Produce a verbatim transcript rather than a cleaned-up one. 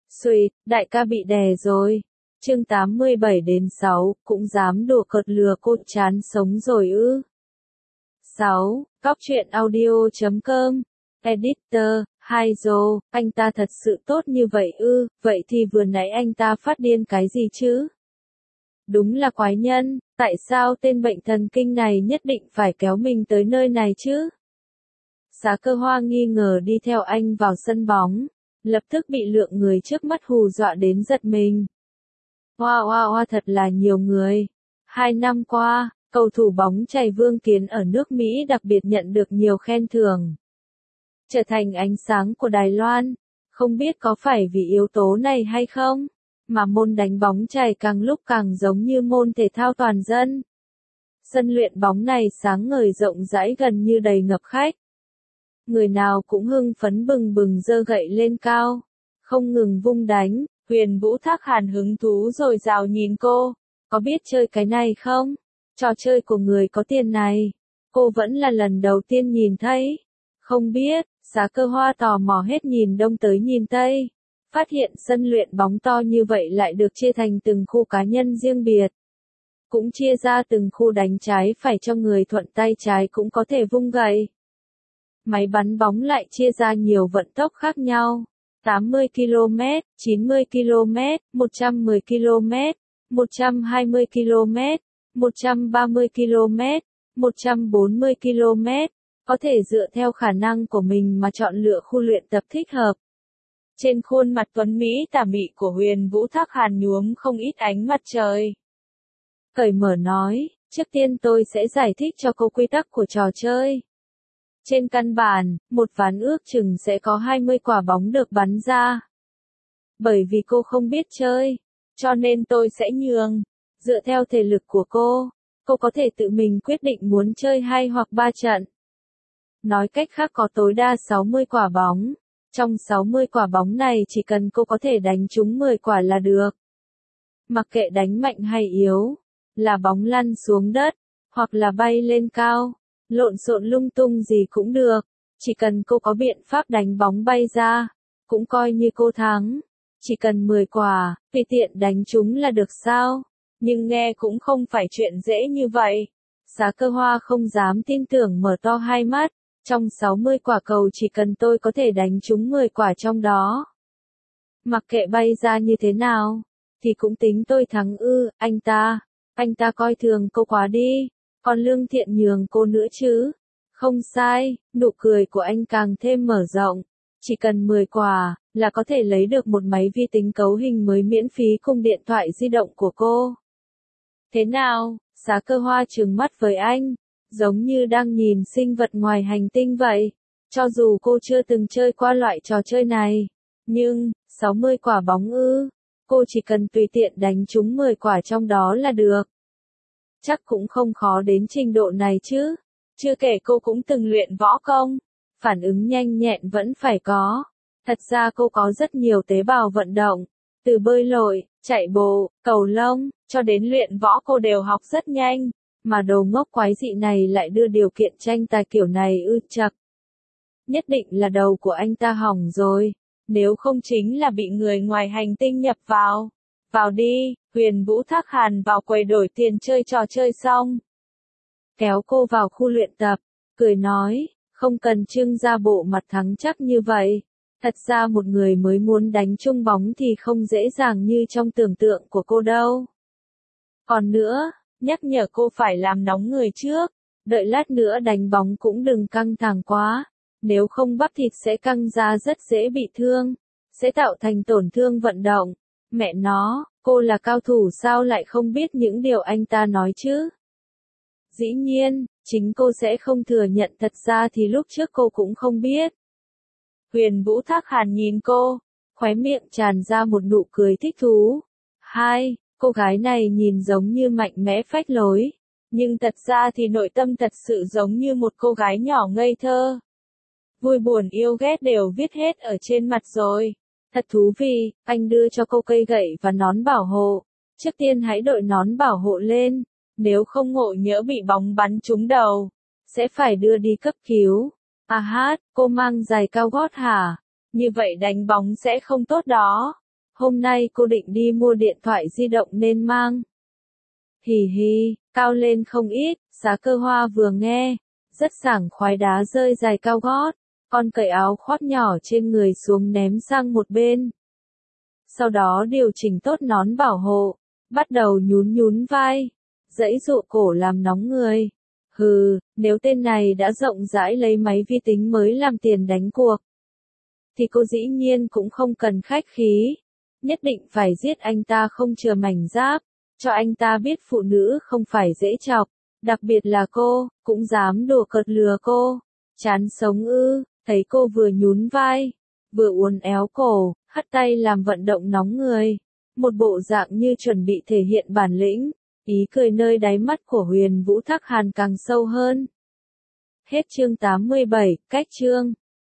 Xùi, đại ca bị đè rồi. Chương tám mươi bảy đến sáu, cũng dám đùa cợt lừa cô, chán sống rồi ư. sáu. Cóc truyện audio chấm com. Editor, hai dô, anh ta thật sự tốt như vậy ư, vậy thì vừa nãy anh ta phát điên cái gì chứ? Đúng là quái nhân, tại sao tên bệnh thần kinh này nhất định phải kéo mình tới nơi này chứ? Xá Cơ Hoa nghi ngờ đi theo anh vào sân bóng, lập tức bị lượng người trước mắt hù dọa đến giật mình. Hoa hoa hoa thật là nhiều người. Hai năm qua, cầu thủ bóng chày Vương Kiến ở nước Mỹ đặc biệt nhận được nhiều khen thưởng. Trở thành ánh sáng của Đài Loan, không biết có phải vì yếu tố này hay không, mà môn đánh bóng chày càng lúc càng giống như môn thể thao toàn dân. Sân luyện bóng này sáng ngời rộng rãi gần như đầy ngập khách. Người nào cũng hưng phấn bừng bừng giơ gậy lên cao, không ngừng vung đánh. Huyền Vũ Thác Hàn hứng thú rồi rào nhìn cô, có biết chơi cái này không? Trò chơi của người có tiền này, cô vẫn là lần đầu tiên nhìn thấy. Không biết, Xá Cơ Hoa tò mò hết nhìn đông tới nhìn tây, phát hiện sân luyện bóng to như vậy lại được chia thành từng khu cá nhân riêng biệt. Cũng chia ra từng khu đánh trái phải cho người thuận tay trái cũng có thể vung gậy. Máy bắn bóng lại chia ra nhiều vận tốc khác nhau. tám mươi ki lô mét, chín mươi ki lô mét, một trăm mười ki lô mét, một trăm hai mươi ki lô mét, một trăm ba mươi ki lô mét, một trăm bốn mươi ki lô mét, có thể dựa theo khả năng của mình mà chọn lựa khu luyện tập thích hợp. Trên khuôn mặt tuấn Mỹ tà mị của Huyền Vũ Thác Hàn nhuốm không ít ánh mặt trời. Cởi mở nói, trước tiên tôi sẽ giải thích cho cô quy tắc của trò chơi. Trên căn bản, một ván ước chừng sẽ có hai mươi quả bóng được bắn ra. Bởi vì cô không biết chơi, cho nên tôi sẽ nhường. Dựa theo thể lực của cô, cô có thể tự mình quyết định muốn chơi hai hoặc ba trận. Nói cách khác có tối đa sáu mươi quả bóng. Trong sáu mươi quả bóng này chỉ cần cô có thể đánh trúng mười quả là được. Mặc kệ đánh mạnh hay yếu, là bóng lăn xuống đất, hoặc là bay lên cao. Lộn xộn lung tung gì cũng được, chỉ cần cô có biện pháp đánh bóng bay ra, cũng coi như cô thắng. Chỉ cần mười quả, tùy tiện đánh chúng là được sao? Nhưng nghe cũng không phải chuyện dễ như vậy. Xá Cơ Hoa không dám tin tưởng mở to hai mắt, trong sáu mươi quả cầu chỉ cần tôi có thể đánh trúng mười quả trong đó. Mặc kệ bay ra như thế nào, thì cũng tính tôi thắng ư, anh ta, anh ta coi thường cô quá đi. Còn lương thiện nhường cô nữa chứ. Không sai, nụ cười của anh càng thêm mở rộng. Chỉ cần mười quả, là có thể lấy được một máy vi tính cấu hình mới miễn phí cùng điện thoại di động của cô. Thế nào, Xá Cơ Hoa trừng mắt với anh, giống như đang nhìn sinh vật ngoài hành tinh vậy. Cho dù cô chưa từng chơi qua loại trò chơi này, nhưng, sáu mươi quả bóng ư, cô chỉ cần tùy tiện đánh trúng mười quả trong đó là được. Chắc cũng không khó đến trình độ này chứ. Chưa kể cô cũng từng luyện võ công. Phản ứng nhanh nhẹn vẫn phải có. Thật ra cô có rất nhiều tế bào vận động. Từ bơi lội, chạy bộ, cầu lông, cho đến luyện võ cô đều học rất nhanh. Mà đồ ngốc quái dị này lại đưa điều kiện tranh tài kiểu này ư chậc. Nhất định là đầu của anh ta hỏng rồi. Nếu không chính là bị người ngoài hành tinh nhập vào. Vào đi, Huyền Vũ Thác Hàn vào quầy đổi tiền chơi trò chơi xong. Kéo cô vào khu luyện tập, cười nói, không cần trưng ra bộ mặt thắng chắc như vậy. Thật ra một người mới muốn đánh chung bóng thì không dễ dàng như trong tưởng tượng của cô đâu. Còn nữa, nhắc nhở cô phải làm nóng người trước, đợi lát nữa đánh bóng cũng đừng căng thẳng quá. Nếu không bắp thịt sẽ căng ra rất dễ bị thương, sẽ tạo thành tổn thương vận động. Mẹ nó, cô là cao thủ sao lại không biết những điều anh ta nói chứ? Dĩ nhiên, chính cô sẽ không thừa nhận thật ra thì lúc trước cô cũng không biết. Huyền Vũ Thác Hàn nhìn cô, khóe miệng tràn ra một nụ cười thích thú. Hai, cô gái này nhìn giống như mạnh mẽ phách lối, nhưng thật ra thì nội tâm thật sự giống như một cô gái nhỏ ngây thơ. Vui buồn yêu ghét đều viết hết ở trên mặt rồi. Thật thú vị, anh đưa cho cô cây gậy và nón bảo hộ. Trước tiên hãy đội nón bảo hộ lên, nếu không ngộ nhỡ bị bóng bắn trúng đầu, sẽ phải đưa đi cấp cứu. À hát, cô mang giày cao gót hả? Như vậy đánh bóng sẽ không tốt đó. hôm nay cô định đi mua điện thoại di động nên mang. Hì hì, cao lên không ít, Xá Cơ Hoa vừa nghe, rất sảng khoái đá rơi giày cao gót, con cởi áo khoác nhỏ trên người xuống ném sang một bên. Sau đó điều chỉnh tốt nón bảo hộ, bắt đầu nhún nhún vai, giãy giụa cổ làm nóng người. Hừ, nếu tên này đã rộng rãi lấy máy vi tính mới làm tiền đánh cuộc, thì cô dĩ nhiên cũng không cần khách khí, nhất định phải giết anh ta không chừa mảnh giáp, cho anh ta biết phụ nữ không phải dễ chọc, đặc biệt là cô, cũng dám đùa cợt lừa cô. Chán sống ư, thấy cô vừa nhún vai, vừa uốn éo cổ, hất tay làm vận động nóng người, một bộ dạng như chuẩn bị thể hiện bản lĩnh, ý cười nơi đáy mắt của Huyền Vũ Thác Hàn càng sâu hơn. Hết chương tám mươi bảy, cách chương.